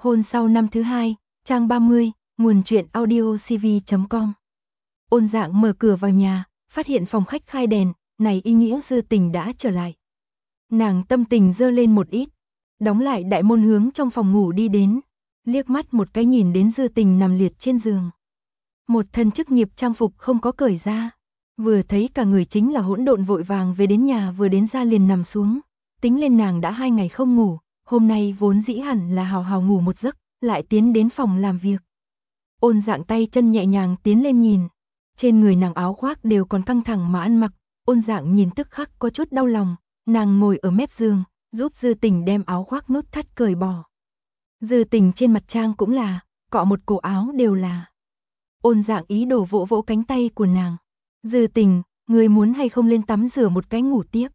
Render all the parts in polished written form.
Hôn sau năm thứ hai, trang 30, nguồn truyện audio cv.com. Ôn Dạng mở cửa vào nhà, phát hiện phòng khách khai đèn, này ý nghĩa Dư Tình đã trở lại. Nàng tâm tình dơ lên một ít, đóng lại đại môn hướng trong phòng ngủ đi đến, liếc mắt một cái nhìn đến Dư Tình nằm liệt trên giường. Một thân chức nghiệp trang phục không có cởi ra, vừa thấy cả người chính là hỗn độn, vội vàng về đến nhà, vừa đến ra liền nằm xuống, tính lên nàng đã 2 ngày không ngủ, hôm nay vốn dĩ hẳn là hào hào ngủ một giấc, lại tiến đến phòng làm việc. Ôn Dạng tay chân nhẹ nhàng tiến lên nhìn, trên người nàng áo khoác đều còn căng thẳng mà ăn mặc, Ôn Dạng nhìn tức khắc có chút đau lòng, nàng ngồi ở mép giường, giúp Dư Tình đem áo khoác nút thắt cởi bỏ. Dư Tình trên mặt trang cũng là, cọ một cổ áo đều là. Ôn Dạng ý đồ vỗ vỗ cánh tay của nàng. Dư Tình, người muốn hay không lên tắm rửa một cái ngủ tiếp.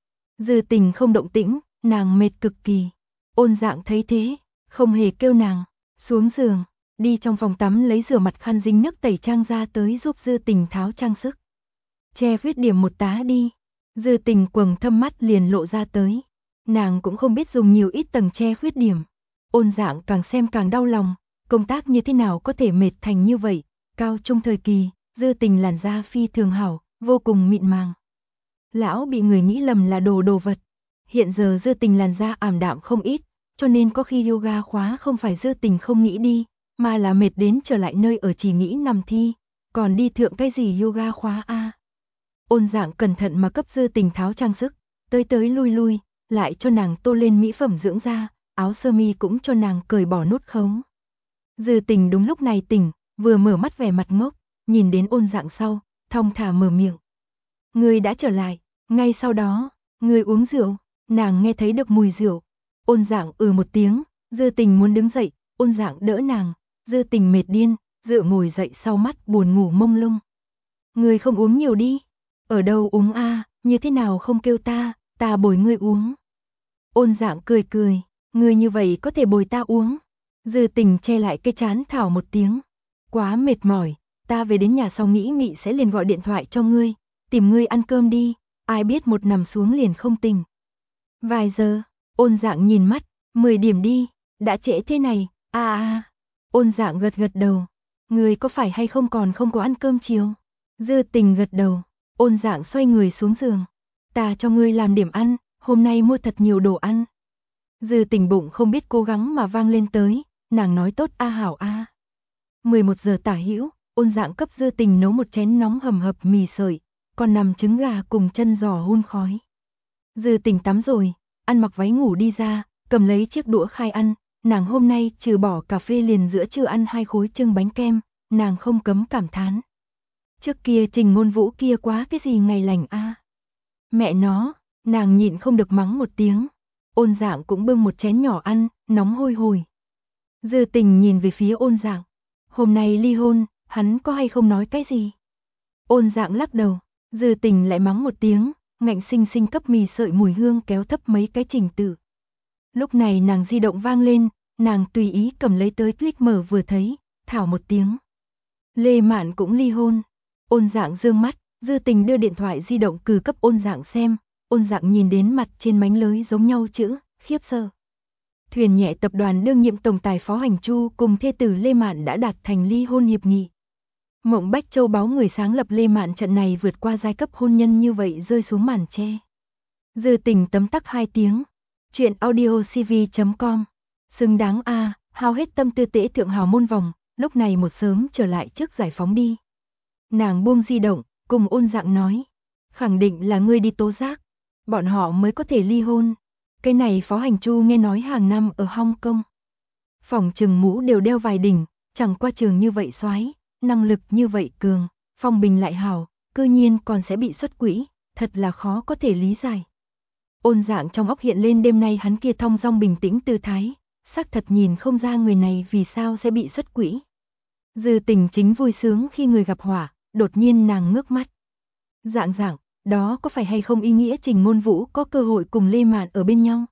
Dư Tình không động tĩnh, nàng mệt cực kỳ. Ôn Dạng thấy thế, không hề kêu nàng, xuống giường, đi trong phòng tắm lấy rửa mặt khăn dính nước tẩy trang ra tới giúp Dư Tình tháo trang sức. Che khuyết điểm một tá đi. Dư Tình quầng thâm mắt liền lộ ra tới. Nàng cũng không biết dùng nhiều ít tầng che khuyết điểm. Ôn Dạng càng xem càng đau lòng, công tác như thế nào có thể mệt thành như vậy. Cao trung thời kỳ, Dư Tình làn da phi thường hảo, vô cùng mịn màng. Lão bị người nghĩ lầm là đồ vật. Hiện giờ Dư Tình làn da ảm đạm không ít, cho nên có khi yoga khóa không phải Dư Tình không nghĩ đi, mà là mệt đến trở lại nơi ở chỉ nghĩ nằm thi, còn đi thượng cái gì yoga khóa a. Ôn Dạng cẩn thận mà cấp Dư Tình tháo trang sức, tới lui, lại cho nàng tô lên mỹ phẩm dưỡng da, áo sơ mi cũng cho nàng cởi bỏ nút khống. Dư Tình đúng lúc này tỉnh, vừa mở mắt vẻ mặt ngốc, nhìn đến Ôn Dạng sau, thong thả mở miệng. Ngươi đã trở lại, ngay sau đó, ngươi uống rượu, nàng nghe thấy được mùi rượu. Ôn Dạng một tiếng, Dư Tình muốn đứng dậy, Ôn Dạng đỡ nàng, Dư Tình mệt điên, dựa ngồi dậy sau mắt buồn ngủ mông lung. Ngươi không uống nhiều đi, ở đâu uống a, như thế nào không kêu ta bồi ngươi uống. Ôn Dạng cười, ngươi như vậy có thể bồi ta uống. Dư Tình che lại cái trán thảo một tiếng. Quá mệt mỏi, ta về đến nhà sau nghĩ mị sẽ liền gọi điện thoại cho ngươi, tìm ngươi ăn cơm đi, ai biết một nằm xuống liền không tỉnh. Vài giờ, Ôn Dạng nhìn mắt, 10 điểm đi, đã trễ thế này, Ôn Dạng gật đầu, ngươi có phải hay không còn không có ăn cơm chiều? Dư Tình gật đầu, Ôn Dạng xoay người xuống giường, ta cho ngươi làm điểm ăn, hôm nay mua thật nhiều đồ ăn. Dư Tình bụng không biết cố gắng mà vang lên tới, nàng nói tốt a hảo a. 11 giờ tả hữu, Ôn Dạng cấp Dư Tình nấu một chén nóng hầm hập mì sợi, còn nằm trứng gà cùng chân giò hun khói. Dư Tình tắm rồi, ăn mặc váy ngủ đi ra, cầm lấy chiếc đũa khai ăn, nàng hôm nay trừ bỏ cà phê liền giữa trưa ăn 2 khối trưng bánh kem, nàng không cấm cảm thán. Trước kia Trình Ngôn Vũ kia quá cái gì ngày lành a. Mẹ nó, nàng nhịn không được mắng một tiếng. Ôn Dạng cũng bưng một chén nhỏ ăn, nóng hôi hổi. Dư Tình nhìn về phía Ôn Dạng. Hôm nay ly hôn, hắn có hay không nói cái gì? Ôn Dạng lắc đầu, Dư Tình lại mắng một tiếng, ngạnh sinh sinh cấp mì sợi mùi hương kéo thấp mấy cái trình tự. Lúc này nàng di động vang lên, nàng tùy ý cầm lấy tới click mở vừa thấy, thảo một tiếng. Lê Mạn cũng ly hôn. Ôn Dạng dương mắt, Dư Tình đưa điện thoại di động cử cấp Ôn Dạng xem, Ôn Dạng nhìn đến mặt trên mánh lưới giống nhau chữ, khiếp sợ. Thuyền nhẹ tập đoàn đương nhiệm tổng tài Phó Hành Chu cùng thê tử Lê Mạn đã đạt thành ly hôn hiệp nghị. Mộng Bách Châu báo người sáng lập Lê Mạn trận này vượt qua giai cấp hôn nhân như vậy rơi xuống màn che. Dư Tình tấm tắc 2 tiếng. Chuyện audio cv.com. Xứng đáng a, hao hết tâm tư tễ thượng hào môn vòng, lúc này một sớm trở lại trước giải phóng đi. Nàng buông di động, cùng Ôn Dạng nói. Khẳng định là ngươi đi tố giác, bọn họ mới có thể ly hôn. Cái này Phó Hành Chu nghe nói hàng năm ở Hong Kong. Phòng trừng mũ đều đeo vài đỉnh, chẳng qua trường như vậy soái, năng lực như vậy cường, phong bình lại hảo, cư nhiên còn sẽ bị xuất quỹ, thật là khó có thể lý giải. Ôn Dạng trong óc hiện lên đêm nay hắn kia thong dong bình tĩnh tư thái, xác thật nhìn không ra người này vì sao sẽ bị xuất quỹ. Dư Tình chính vui sướng khi người gặp họa, đột nhiên nàng ngước mắt. Dạng, đó có phải hay không ý nghĩa Trình Ngôn Vũ có cơ hội cùng Lê Mạn ở bên nhau?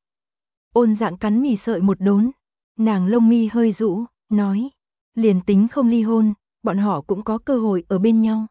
Ôn Dạng cắn mì sợi một đốn, nàng lông mi hơi rũ, nói, liền tính không ly hôn, bọn họ cũng có cơ hội ở bên nhau.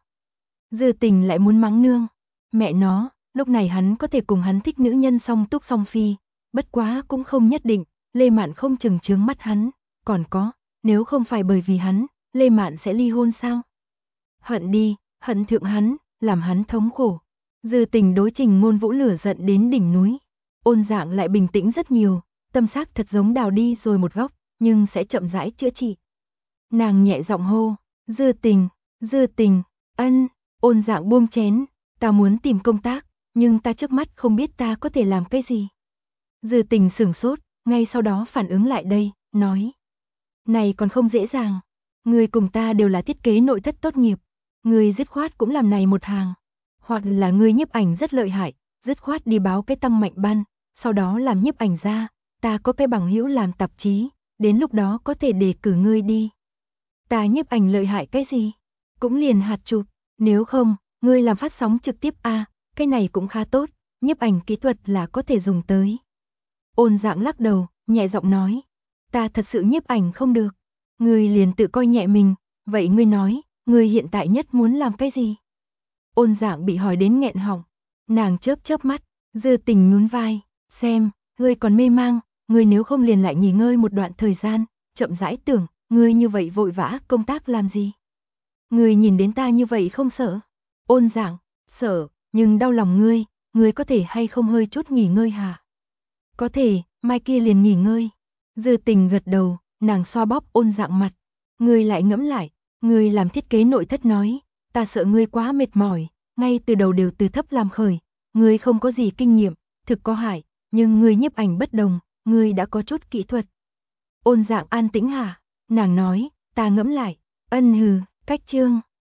Dư Tình lại muốn mắng nương, mẹ nó, lúc này hắn có thể cùng hắn thích nữ nhân song túc song phi, bất quá cũng không nhất định, Lê Mạn không chừng chướng mắt hắn, Còn có, nếu không phải bởi vì hắn, Lê Mạn sẽ ly hôn sao? Hận đi, hận thượng hắn, làm hắn thống khổ. Dư Tình đối Trình Ngôn Vũ lửa giận đến đỉnh núi. Ôn Dạng lại bình tĩnh rất nhiều, tâm xác thật giống đào đi rồi một góc, nhưng sẽ chậm rãi chữa trị. Nàng nhẹ giọng hô, Dư Tình, ân. Ôn Dạng buông chén, ta muốn tìm công tác, nhưng ta trước mắt không biết ta có thể làm cái gì. Dư Tình sửng sốt, ngay sau đó phản ứng lại đây, nói. Này còn không dễ dàng, người cùng ta đều là thiết kế nội thất tốt nghiệp, người dứt khoát cũng làm này một hàng. Hoặc là người nhiếp ảnh rất lợi hại, dứt khoát đi báo cái Tăng Mạnh Ban, sau đó làm nhiếp ảnh ra, ta có cái bằng hữu làm tạp chí, đến lúc đó có thể đề cử ngươi đi. Ta nhiếp ảnh lợi hại cái gì? Cũng liền hạt chụp, nếu không, ngươi làm phát sóng trực tiếp cái này cũng khá tốt, nhiếp ảnh kỹ thuật là có thể dùng tới. Ôn Dạng lắc đầu, nhẹ giọng nói, ta thật sự nhiếp ảnh không được. Ngươi liền tự coi nhẹ mình, vậy ngươi nói, ngươi hiện tại nhất muốn làm cái gì? Ôn Dạng bị hỏi đến nghẹn họng, nàng chớp chớp mắt, Dư Tình nhún vai, xem, ngươi còn mê mang, ngươi nếu không liền lại nghỉ ngơi một đoạn thời gian, chậm rãi tưởng, ngươi như vậy vội vã công tác làm gì? Ngươi nhìn đến ta như vậy không sợ? Ôn Dạng, sợ, nhưng đau lòng ngươi có thể hay không hơi chút nghỉ ngơi hả? Có thể, mai kia liền nghỉ ngơi. Dư Tình gật đầu, nàng xoa bóp Ôn Dạng mặt. Ngươi lại ngẫm lại, ngươi làm thiết kế nội thất nói, ta sợ ngươi quá mệt mỏi, ngay từ đầu đều từ thấp làm khởi, ngươi không có gì kinh nghiệm, thực có hại, nhưng ngươi nhiếp ảnh bất đồng, ngươi đã có chút kỹ thuật. Ôn Dạng an tĩnh hả? Nàng nói, ta ngẫm lại, ân hừ, cách chương.